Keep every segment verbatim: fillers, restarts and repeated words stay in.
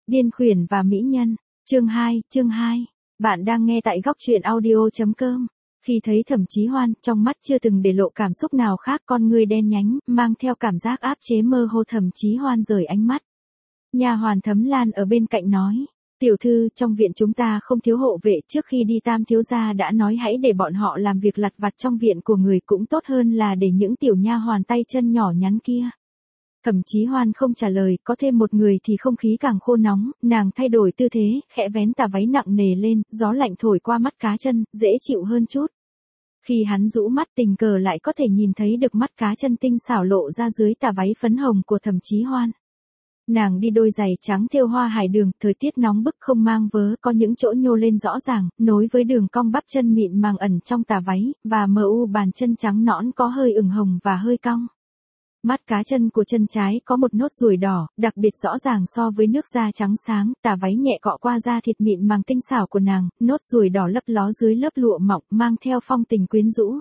Điên khuyển và mỹ nhân, chương hai, chương hai. Bạn đang nghe tại góc truyện audio chấm com. Khi thấy Thẩm Chí Hoan, trong mắt chưa từng để lộ cảm xúc nào khác, con ngươi đen nhánh, mang theo cảm giác áp chế mơ hồ. Thẩm Chí Hoan rời ánh mắt. Nha hoàn Thấm Lan ở bên cạnh nói, tiểu thư, trong viện chúng ta không thiếu hộ vệ, trước khi đi Tam thiếu gia đã nói hãy để bọn họ làm việc lặt vặt trong viện của người, cũng tốt hơn là để những tiểu nha hoàn tay chân nhỏ nhắn kia. Thẩm Chí Hoan không trả lời, có thêm một người thì không khí càng khô nóng, nàng thay đổi tư thế, khẽ vén tà váy nặng nề lên, gió lạnh thổi qua mắt cá chân, dễ chịu hơn chút. Khi hắn rũ mắt, tình cờ lại có thể nhìn thấy được mắt cá chân tinh xảo lộ ra dưới tà váy phấn hồng của Thẩm Chí Hoan. Nàng đi đôi giày trắng thêu hoa hải đường, thời tiết nóng bức không mang vớ, có những chỗ nhô lên rõ ràng, nối với đường cong bắp chân mịn màng ẩn trong tà váy, và mờ u bàn chân trắng nõn có hơi ửng hồng và hơi cong. Mắt cá chân của chân trái có một nốt ruồi đỏ, đặc biệt rõ ràng so với nước da trắng sáng, tà váy nhẹ cọ qua da thịt mịn màng tinh xảo của nàng, nốt ruồi đỏ lấp ló dưới lớp lụa mỏng, mang theo phong tình quyến rũ.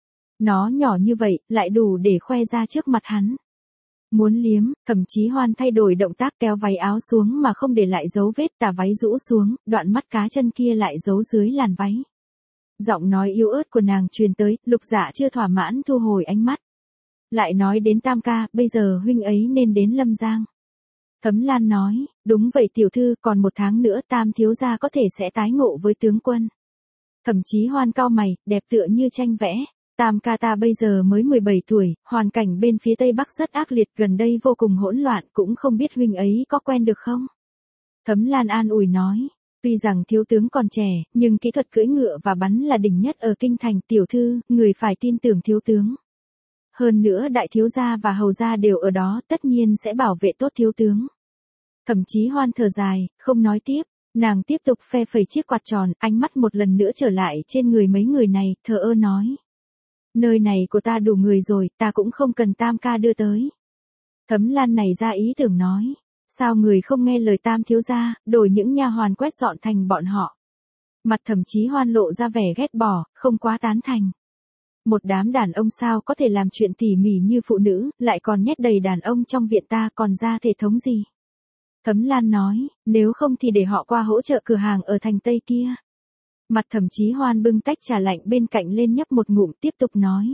Nó nhỏ như vậy, lại đủ để khoe ra trước mặt hắn. Muốn liếm, Thẩm Chí Hoan thay đổi động tác kéo váy áo xuống mà không để lại dấu vết, tà váy rũ xuống, đoạn mắt cá chân kia lại giấu dưới làn váy. Giọng nói yếu ớt của nàng truyền tới, Lục Dạ chưa thỏa mãn thu hồi ánh mắt. Lại nói đến Tam ca, bây giờ huynh ấy nên đến Lâm Giang. Thấm Lan nói, đúng vậy tiểu thư, còn một tháng nữa Tam thiếu gia có thể sẽ tái ngộ với tướng quân. Thẩm Chí Hoan cau mày, đẹp tựa như tranh vẽ. Tam ca ta bây giờ mới mười bảy tuổi, hoàn cảnh bên phía Tây Bắc rất ác liệt, gần đây vô cùng hỗn loạn, cũng không biết huynh ấy có quen được không? Thấm Lan an ủi nói, tuy rằng thiếu tướng còn trẻ, nhưng kỹ thuật cưỡi ngựa và bắn là đỉnh nhất ở kinh thành, tiểu thư, người phải tin tưởng thiếu tướng. Hơn nữa đại thiếu gia và hầu gia đều ở đó, tất nhiên sẽ bảo vệ tốt thiếu tướng. Thẩm Chí Hoan thở dài, không nói tiếp, nàng tiếp tục phe phẩy chiếc quạt tròn, ánh mắt một lần nữa trở lại trên người mấy người này, thờ ơ nói. Nơi này của ta đủ người rồi, ta cũng không cần Tam ca đưa tới. Thấm Lan này ra ý tưởng nói, sao người không nghe lời Tam thiếu gia, đổi những nha hoàn quét dọn thành bọn họ. Mặt Thẩm Chí Hoan lộ ra vẻ ghét bỏ, không quá tán thành. Một đám đàn ông sao có thể làm chuyện tỉ mỉ như phụ nữ, lại còn nhét đầy đàn ông trong viện ta, còn ra thể thống gì? Thấm Lan nói, nếu không thì để họ qua hỗ trợ cửa hàng ở thành Tây kia. Mặt Thẩm Chí Hoan bưng tách trà lạnh bên cạnh lên nhấp một ngụm, tiếp tục nói.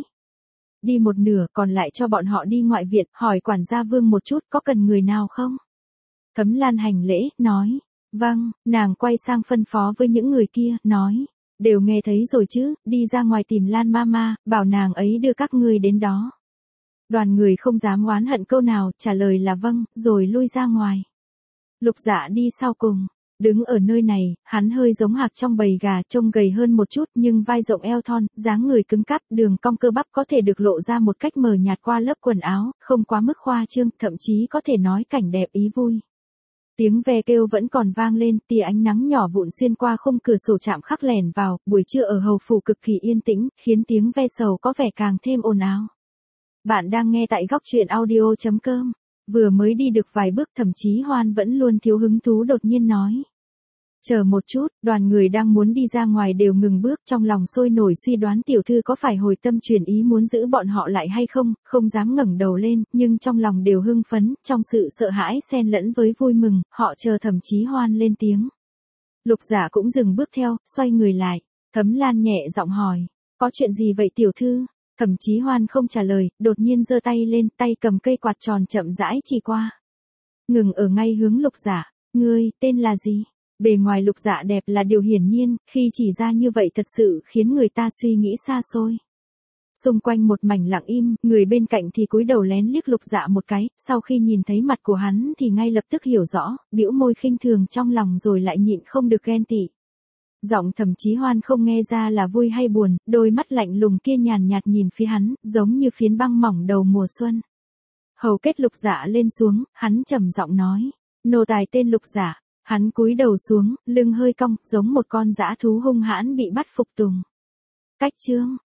Đi một nửa, còn lại cho bọn họ đi ngoại viện, hỏi quản gia Vương một chút có cần người nào không? Thấm Lan hành lễ, nói, vâng, nàng quay sang phân phó với những người kia, nói. Đều nghe thấy rồi chứ, đi ra ngoài tìm Lan Mama, bảo nàng ấy đưa các ngươi đến đó. Đoàn người không dám oán hận câu nào, trả lời là vâng, rồi lui ra ngoài. Lục Dạ đi sau cùng, đứng ở nơi này, hắn hơi giống hạc trong bầy gà, trông gầy hơn một chút nhưng vai rộng eo thon, dáng người cứng cáp, đường cong cơ bắp có thể được lộ ra một cách mờ nhạt qua lớp quần áo, không quá mức khoa trương, thậm chí có thể nói cảnh đẹp ý vui. Tiếng ve kêu vẫn còn vang lên, tia ánh nắng nhỏ vụn xuyên qua khung cửa sổ chạm khắc lẻn vào, buổi trưa ở hầu phủ cực kỳ yên tĩnh, khiến tiếng ve sầu có vẻ càng thêm ồn ào. Bạn đang nghe tại góc truyện audio chấm com. Vừa mới đi được vài bước, Thẩm Chí Hoan vẫn luôn thiếu hứng thú đột nhiên nói. Chờ một chút, đoàn người đang muốn đi ra ngoài đều ngừng bước, trong lòng sôi nổi suy đoán tiểu thư có phải hồi tâm chuyển ý muốn giữ bọn họ lại hay không, không dám ngẩng đầu lên, nhưng trong lòng đều hưng phấn, trong sự sợ hãi xen lẫn với vui mừng, họ chờ Thẩm Chí Hoan lên tiếng. Lục Dạ cũng dừng bước theo, xoay người lại, Thấm Lan nhẹ giọng hỏi, có chuyện gì vậy tiểu thư? Thẩm Chí Hoan không trả lời, đột nhiên giơ tay lên, tay cầm cây quạt tròn chậm rãi chỉ qua. Ngừng ở ngay hướng Lục Dạ, ngươi, tên là gì? Bề ngoài Lục Dạ đẹp là điều hiển nhiên, khi chỉ ra như vậy thật sự khiến người ta suy nghĩ xa xôi. Xung quanh một mảnh lặng im, người bên cạnh thì cúi đầu lén liếc Lục Dạ một cái, sau khi nhìn thấy mặt của hắn thì ngay lập tức hiểu rõ, bĩu môi khinh thường trong lòng rồi lại nhịn không được ghen tị. Giọng Thẩm Chí Hoan không nghe ra là vui hay buồn, đôi mắt lạnh lùng kia nhàn nhạt nhìn phía hắn, giống như phiến băng mỏng đầu mùa xuân. Hầu kết Lục Dạ lên xuống, hắn trầm giọng nói, nô tài tên Lục Dạ. Hắn cúi đầu xuống, lưng hơi cong, giống một con dã thú hung hãn bị bắt phục tùng. Cách chương